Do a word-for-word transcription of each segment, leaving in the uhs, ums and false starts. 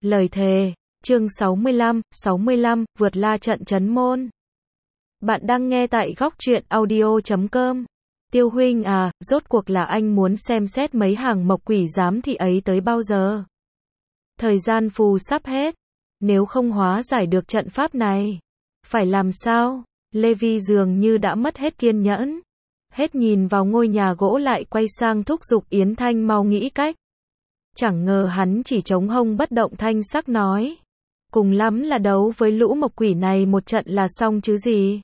Lời thề, chương sáu mươi lăm, sáu mươi lăm, vượt la trận trấn môn. Bạn đang nghe tại góc truyện audio chấm com. Tiêu huynh à, rốt cuộc là anh muốn xem xét mấy hàng mộc quỷ giám thị ấy tới bao giờ? Thời gian phù sắp hết. Nếu không hóa giải được trận pháp này, phải làm sao? Lê Vi dường như đã mất hết kiên nhẫn. Hết nhìn vào ngôi nhà gỗ lại quay sang thúc giục Yến Thanh mau nghĩ cách. Chẳng ngờ hắn chỉ chống hông bất động thanh sắc nói. Cùng lắm là đấu với lũ mộc quỷ này một trận là xong chứ gì.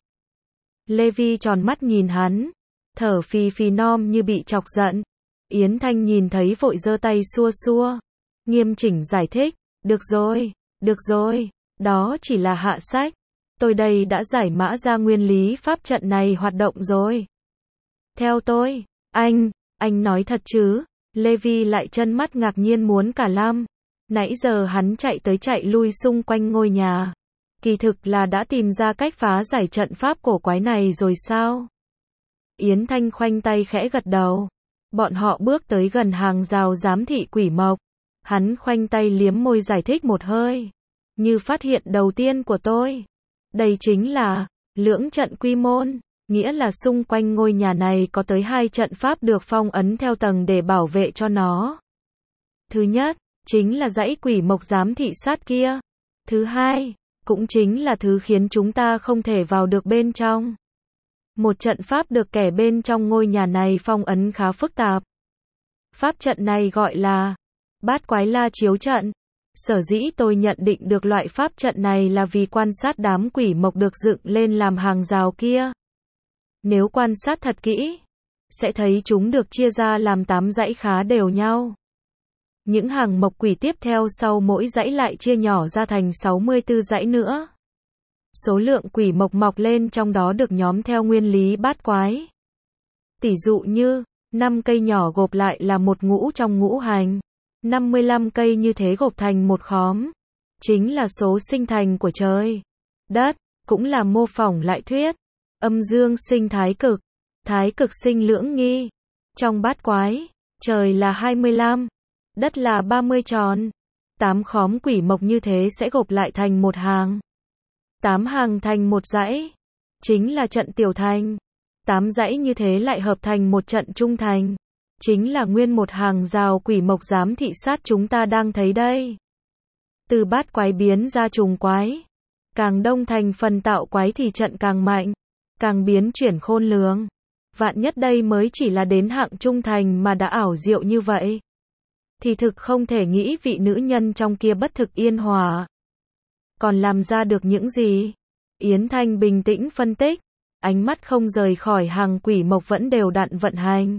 Lê Vi tròn mắt nhìn hắn. Thở phì phì nom như bị chọc giận. Yến Thanh nhìn thấy vội giơ tay xua xua. Nghiêm chỉnh giải thích. Được rồi, được rồi, đó chỉ là hạ sách. Tôi đây đã giải mã ra nguyên lý pháp trận này hoạt động rồi. Theo tôi, anh, anh nói thật chứ? Lê Vi lại chân mắt ngạc nhiên muốn cả lam. Nãy giờ hắn chạy tới chạy lui xung quanh ngôi nhà. Kỳ thực là đã tìm ra cách phá giải trận pháp cổ quái này rồi sao? Yến Thanh khoanh tay khẽ gật đầu. Bọn họ bước tới gần hàng rào giám thị quỷ mộc. Hắn khoanh tay liếm môi giải thích một hơi. Như phát hiện đầu tiên của tôi. Đây chính là lưỡng trận quy môn. Nghĩa là xung quanh ngôi nhà này có tới hai trận pháp được phong ấn theo tầng để bảo vệ cho nó. Thứ nhất, chính là dãy quỷ mộc giám thị sát kia. Thứ hai, cũng chính là thứ khiến chúng ta không thể vào được bên trong. Một trận pháp được kẻ bên trong ngôi nhà này phong ấn khá phức tạp. Pháp trận này gọi là Bát Quái La Chiếu Trận. Sở dĩ tôi nhận định được loại pháp trận này là vì quan sát đám quỷ mộc được dựng lên làm hàng rào kia. Nếu quan sát thật kỹ, sẽ thấy chúng được chia ra làm tám dãy khá đều nhau. Những hàng mộc quỷ tiếp theo sau mỗi dãy lại chia nhỏ ra thành sáu mươi tư dãy nữa. Số lượng quỷ mộc mọc lên trong đó được nhóm theo nguyên lý bát quái. Tỷ dụ như, năm cây nhỏ gộp lại là một ngũ trong ngũ hành. năm mươi lăm cây như thế gộp thành một khóm. Chính là số sinh thành của trời, đất, cũng là mô phỏng lại thuyết. Âm dương sinh thái cực, thái cực sinh lưỡng nghi. Trong bát quái, trời là hai mươi lăm, đất là ba mươi tròn. Tám khóm quỷ mộc như thế sẽ gộp lại thành một hàng. Tám hàng thành một dãy, chính là trận tiểu thành. Tám dãy như thế lại hợp thành một trận trung thành. Chính là nguyên một hàng rào quỷ mộc giám thị sát chúng ta đang thấy đây. Từ bát quái biến ra trùng quái. Càng đông thành phần tạo quái thì trận càng mạnh. Càng biến chuyển khôn lường. Vạn nhất đây mới chỉ là đến hạng trung thành mà đã ảo diệu như vậy. Thì thực không thể nghĩ vị nữ nhân trong kia bất thực yên hòa. Còn làm ra được những gì? Yến Thanh bình tĩnh phân tích. Ánh mắt không rời khỏi hàng quỷ mộc vẫn đều đặn vận hành.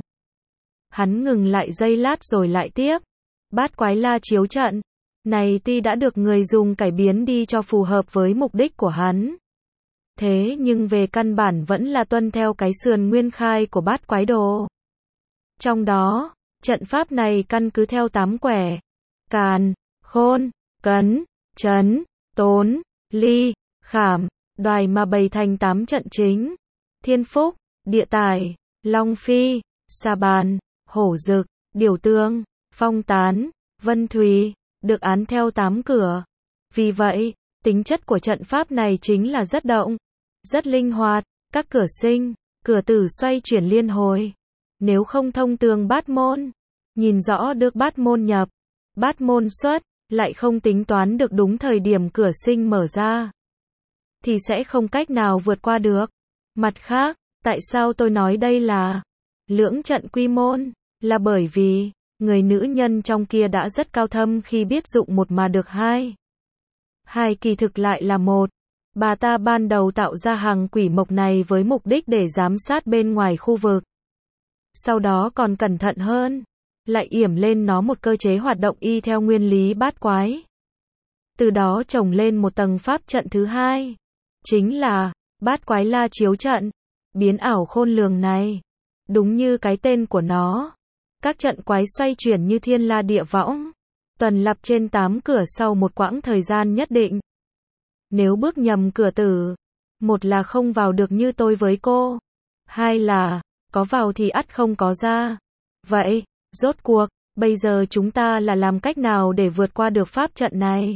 Hắn ngừng lại giây lát rồi lại tiếp. Bát Quái La Chiếu Trận này tuy đã được người dùng cải biến đi cho phù hợp với mục đích của hắn. Thế nhưng về căn bản vẫn là tuân theo cái sườn nguyên khai của bát quái đồ. Trong đó, trận pháp này căn cứ theo tám quẻ. Càn, khôn, cấn, trấn, tốn, ly, khảm, đoài mà bày thành tám trận chính. Thiên phúc, địa tài, long phi, sa bàn, hổ dực, điều tương, phong tán, vân thùy, được án theo tám cửa. Vì vậy, tính chất của trận pháp này chính là rất động, rất linh hoạt, các cửa sinh, cửa tử xoay chuyển liên hồi. Nếu không thông tường bát môn, nhìn rõ được bát môn nhập, bát môn xuất, lại không tính toán được đúng thời điểm cửa sinh mở ra, thì sẽ không cách nào vượt qua được. Mặt khác, tại sao tôi nói đây là lưỡng trận quy môn, là bởi vì, người nữ nhân trong kia đã rất cao thâm khi biết dụng một mà được hai. Hai kỳ thực lại là một. Bà ta ban đầu tạo ra hàng quỷ mộc này với mục đích để giám sát bên ngoài khu vực. Sau đó còn cẩn thận hơn, lại yểm lên nó một cơ chế hoạt động y theo nguyên lý bát quái. Từ đó trồng lên một tầng pháp trận thứ hai. Chính là Bát Quái La Chiếu Trận. Biến ảo khôn lường này. Đúng như cái tên của nó. Các trận quái xoay chuyển như thiên la địa võng. Tuần lập trên tám cửa sau một quãng thời gian nhất định. Nếu bước nhầm cửa tử, một là không vào được như tôi với cô, hai là có vào thì ắt không có ra. Vậy, rốt cuộc, Bây giờ chúng ta là làm cách nào để vượt qua được pháp trận này?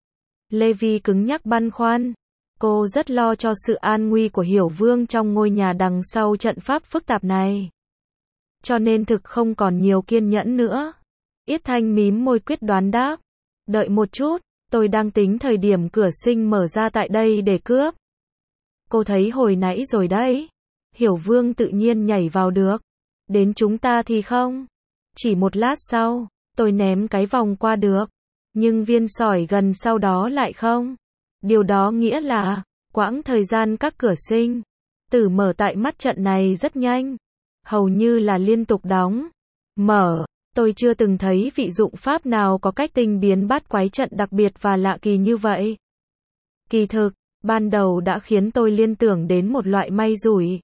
Lê Vi cứng nhắc băn khoăn. Cô rất lo cho sự an nguy của Hiểu Vương trong ngôi nhà đằng sau trận pháp phức tạp này. Cho nên thực không còn nhiều kiên nhẫn nữa. Yết Thanh mím môi quyết đoán đáp. Đợi một chút, tôi đang tính thời điểm cửa sinh mở ra tại đây để cướp. Cô thấy hồi nãy rồi đấy. Hiểu Vương tự nhiên nhảy vào được. Đến chúng ta thì không. Chỉ một lát sau, tôi ném cái vòng qua được. Nhưng viên sỏi gần sau đó lại không. Điều đó nghĩa là, quãng thời gian các cửa sinh tử mở tại mắt trận này rất nhanh. Hầu như là liên tục đóng, mở. Tôi chưa từng thấy vị dụng pháp nào có cách tinh biến bát quái trận đặc biệt và lạ kỳ như vậy. Kỳ thực, ban đầu đã khiến tôi liên tưởng đến một loại may rủi.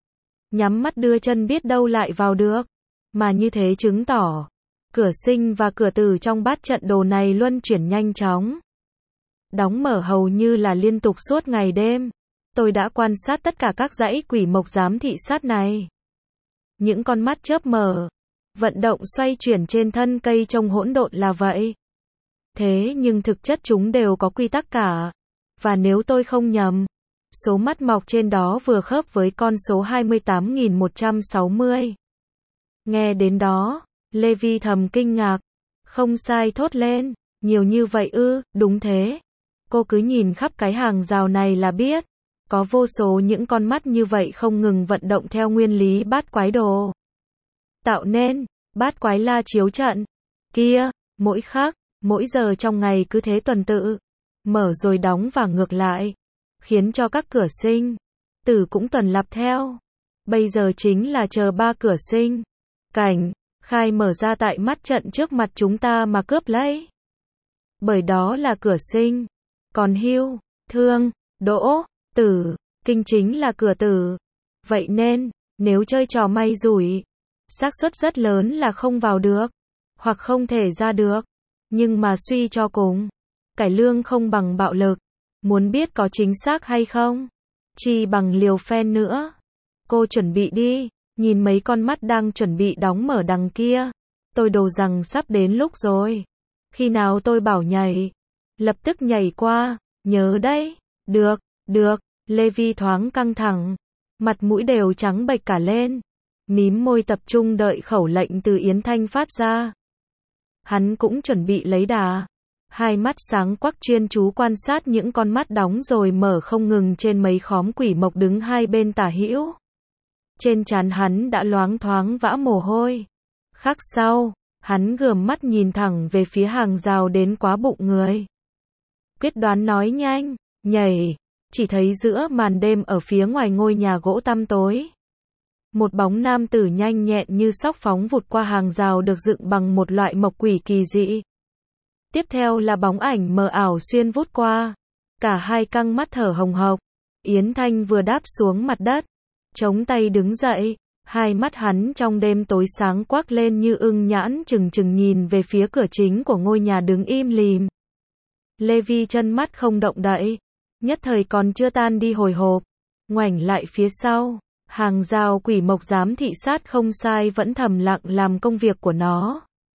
Nhắm mắt đưa chân biết đâu lại vào được. Mà như thế chứng tỏ, cửa sinh và cửa tử trong bát trận đồ này luân chuyển nhanh chóng. Đóng mở hầu như là liên tục suốt ngày đêm. Tôi đã quan sát tất cả các dãy quỷ mộc giám thị sát này. Những con mắt chớp mở, vận động xoay chuyển trên thân cây trông hỗn độn là vậy. Thế nhưng thực chất chúng đều có quy tắc cả. Và nếu tôi không nhầm, số mắt mọc trên đó vừa khớp với con số hai mươi tám nghìn một trăm sáu mươi. Nghe đến đó, Lê Vi thầm kinh ngạc. Không sai thốt lên, nhiều như vậy ư, đúng thế. Cô cứ nhìn khắp cái hàng rào này là biết. Có vô số những con mắt như vậy không ngừng vận động theo nguyên lý bát quái đồ. Tạo nên, bát quái la chiếu trận. Kia, mỗi khắc, mỗi giờ trong ngày cứ thế tuần tự. Mở rồi đóng và ngược lại. Khiến cho các cửa sinh tử cũng tuần lặp theo. Bây giờ chính là chờ ba cửa sinh cảnh khai mở ra tại mắt trận trước mặt chúng ta mà cướp lấy. Bởi đó là cửa sinh. Còn hưu, thương, đỗ, tử, kinh chính là cửa tử. Vậy nên, nếu chơi trò may rủi, xác suất rất lớn là không vào được, hoặc không thể ra được. Nhưng mà suy cho cùng, cải lương không bằng bạo lực. Muốn biết có chính xác hay không? Chi bằng liều phen nữa. Cô chuẩn bị đi, nhìn mấy con mắt đang chuẩn bị đóng mở đằng kia. Tôi đồ rằng sắp đến lúc rồi. Khi nào tôi bảo nhảy, lập tức nhảy qua, nhớ đấy. Được, được, Lê Vi thoáng căng thẳng. Mặt mũi đều trắng bệch cả lên. Mím môi tập trung đợi khẩu lệnh từ Yến Thanh phát ra. Hắn cũng chuẩn bị lấy đà. Hai mắt sáng quắc chuyên chú quan sát những con mắt đóng rồi mở không ngừng trên mấy khóm quỷ mộc đứng hai bên tả hữu. Trên trán hắn đã loáng thoáng vã mồ hôi. Khắc sau, hắn gườm mắt nhìn thẳng về phía hàng rào đến quá bụng người. Quyết đoán nói nhanh, nhảy, chỉ thấy giữa màn đêm ở phía ngoài ngôi nhà gỗ tăm tối. Một bóng nam tử nhanh nhẹn như sóc phóng vụt qua hàng rào được dựng bằng một loại mộc quỷ kỳ dị. Tiếp theo là bóng ảnh mờ ảo xuyên vút qua. Cả hai căng mắt thở hồng hộc. Yến Thanh vừa đáp xuống mặt đất, chống tay đứng dậy. Hai mắt hắn trong đêm tối sáng quắc lên như ưng nhãn chừng chừng nhìn về phía cửa chính của ngôi nhà đứng im lìm. Lê Vi chân mắt không động đậy. Nhất thời còn chưa tan đi hồi hộp. Ngoảnh lại phía sau. Hàng rào quỷ mộc giám thị sát không sai vẫn thầm lặng làm công việc của nó.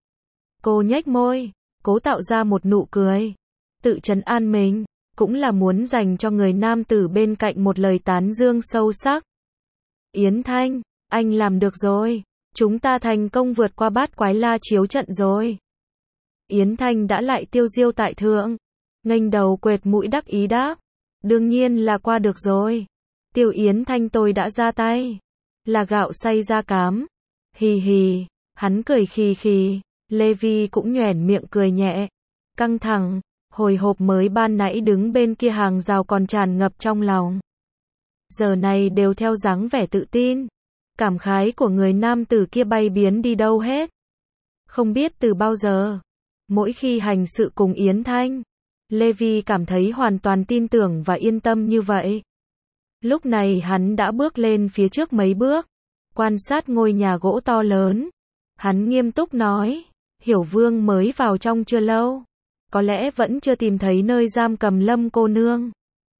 Cô nhếch môi, cố tạo ra một nụ cười. Tự trấn an mình, cũng là muốn dành cho người nam tử bên cạnh một lời tán dương sâu sắc. Yến Thanh, anh làm được rồi. Chúng ta thành công vượt qua bát quái la chiếu trận rồi. Yến Thanh đã lại tiêu diêu tại thượng. Nghênh đầu quệt mũi đắc ý đáp. Đương nhiên là qua được rồi. Tiêu Yến Thanh tôi đã ra tay. Là gạo xay ra cám. Hì hì, hắn cười khì khì. Lê Vi cũng nhoẻn miệng cười nhẹ. Căng thẳng, hồi hộp mới ban nãy đứng bên kia hàng rào còn tràn ngập trong lòng. Giờ này đều theo dáng vẻ tự tin. Cảm khái của người nam tử kia bay biến đi đâu hết. Không biết từ bao giờ. Mỗi khi hành sự cùng Yến Thanh, Lê Vi cảm thấy hoàn toàn tin tưởng và yên tâm như vậy. Lúc này hắn đã bước lên phía trước mấy bước, quan sát ngôi nhà gỗ to lớn. Hắn nghiêm túc nói, Hiểu Vương mới vào trong chưa lâu, có lẽ vẫn chưa tìm thấy nơi giam cầm Lâm cô nương.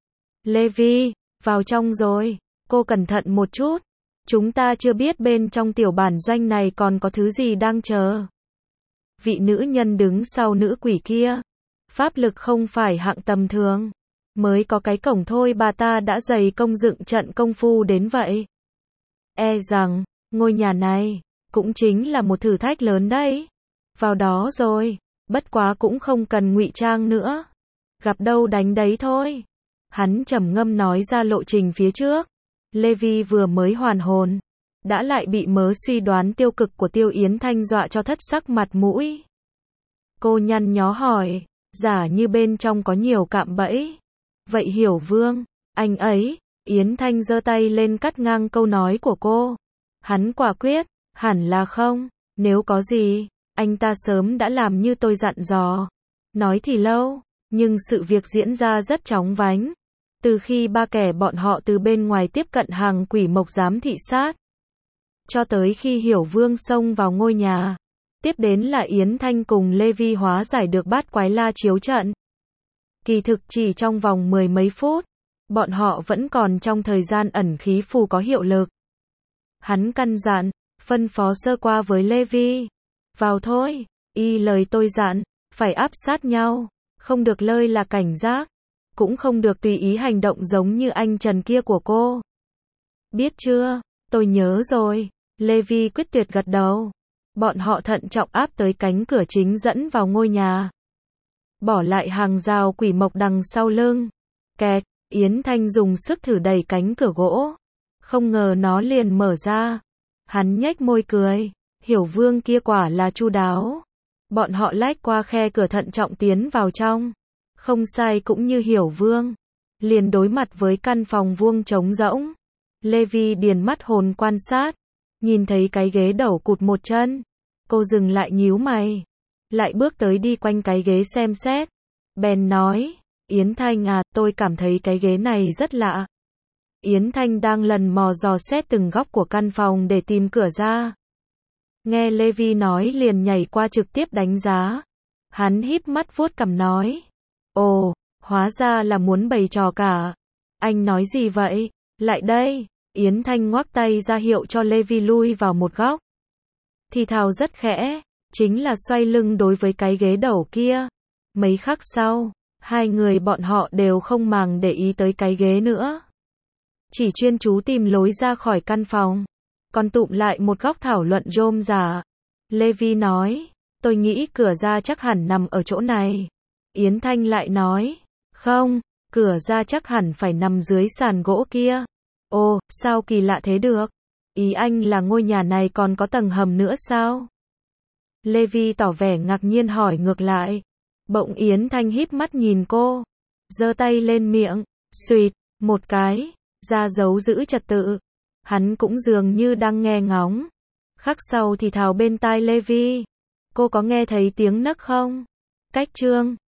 Lê Vi, vào trong rồi, cô cẩn thận một chút. Chúng ta chưa biết bên trong tiểu bản doanh này còn có thứ gì đang chờ. vị nữ nhân đứng sau nữ quỷ kia. Pháp lực không phải hạng tầm thường. Mới có cái cổng thôi bà ta đã dày công dựng trận công phu đến vậy. E rằng, ngôi nhà này, cũng chính là một thử thách lớn đấy. Vào đó rồi, bất quá cũng không cần ngụy trang nữa. Gặp đâu đánh đấy thôi. Hắn trầm ngâm nói ra lộ trình phía trước. Levi vừa mới hoàn hồn, đã lại bị mớ suy đoán tiêu cực của Tiêu Yến Thanh dọa cho thất sắc mặt mũi. Cô nhăn nhó hỏi, giả như bên trong có nhiều cạm bẫy. Vậy Hiểu Vương, anh ấy, Yến Thanh giơ tay lên cắt ngang câu nói của cô. Hắn quả quyết, hẳn là không, nếu có gì, anh ta sớm đã làm như tôi dặn dò. Nói thì lâu, nhưng sự việc diễn ra rất chóng vánh. Từ khi ba kẻ bọn họ từ bên ngoài tiếp cận hàng quỷ mộc giám thị sát, cho tới khi Hiểu Vương xông vào ngôi nhà, tiếp đến là Yến Thanh cùng Levi hóa giải được bát quái la chiếu trận. Kỳ thực chỉ trong vòng mười mấy phút, bọn họ vẫn còn trong thời gian ẩn khí phù có hiệu lực. Hắn căn dặn, phân phó sơ qua với Levi. Vào thôi, y lời tôi dặn, phải áp sát nhau, không được lơi là cảnh giác, cũng không được tùy ý hành động giống như anh Trần kia của cô. Biết chưa, tôi nhớ rồi, Levi quyết tuyệt gật đầu. Bọn họ thận trọng áp tới cánh cửa chính dẫn vào ngôi nhà. Bỏ lại hàng rào quỷ mộc đằng sau lưng. Kẹt, Yến Thanh dùng sức thử đẩy cánh cửa gỗ. Không ngờ nó liền mở ra. Hắn nhếch môi cười, Hiểu Vương kia quả là chu đáo. Bọn họ lách qua khe cửa thận trọng tiến vào trong. Không sai cũng như Hiểu Vương. Liền đối mặt với căn phòng vuông trống rỗng. Levi điền mắt hồn quan sát. Nhìn thấy cái ghế đầu cụt một chân. Cô dừng lại nhíu mày. Lại bước tới đi quanh cái ghế xem xét. Bèn nói, Yến Thanh à, tôi cảm thấy cái ghế này rất lạ. Yến Thanh đang lần mò dò xét từng góc của căn phòng để tìm cửa ra. Nghe Levi nói liền nhảy qua trực tiếp đánh giá. Hắn híp mắt vuốt cằm nói. Ồ, hóa ra là muốn bày trò cả. Anh nói gì vậy? Lại đây. Yến Thanh ngoắc tay ra hiệu cho Levi lui vào một góc. Thì thào rất khẽ, chính là xoay lưng đối với cái ghế đầu kia. Mấy khắc sau, hai người bọn họ đều không màng để ý tới cái ghế nữa. Chỉ chuyên chú tìm lối ra khỏi căn phòng. Còn tụm lại một góc thảo luận rôm rả. Levi nói, tôi nghĩ cửa ra chắc hẳn nằm ở chỗ này. Yến Thanh lại nói, không, cửa ra chắc hẳn phải nằm dưới sàn gỗ kia. Ồ, sao kỳ lạ thế được? Ý anh là ngôi nhà này còn có tầng hầm nữa sao? Levi tỏ vẻ ngạc nhiên hỏi ngược lại. Bỗng Yến Thanh híp mắt nhìn cô, giơ tay lên miệng, suýt, một cái, ra dấu giữ trật tự. Hắn cũng dường như đang nghe ngóng. Khắc sau thì thào bên tai Levi. Cô có nghe thấy tiếng nấc không? Cách chương